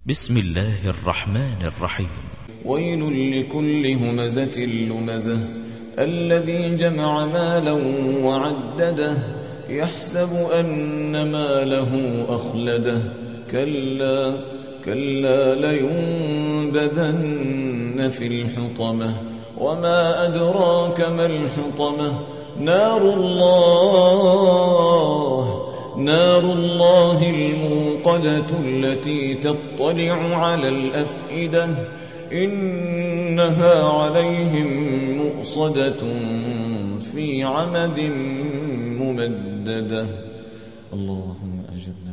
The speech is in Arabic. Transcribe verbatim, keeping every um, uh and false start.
بسم الله الرحمن الرحيم. ويل لكل همزة لمزة الذي جمع مالا وعدده يحسب أن ماله أخلده كلا كلا لينبذن في الحطمة وما أدراك ما الحطمة نار الله نار الله الموقدة التي تطلع على الأفئدة إنها عليهم مؤصدة في عمد ممددة. اللهم أجرنا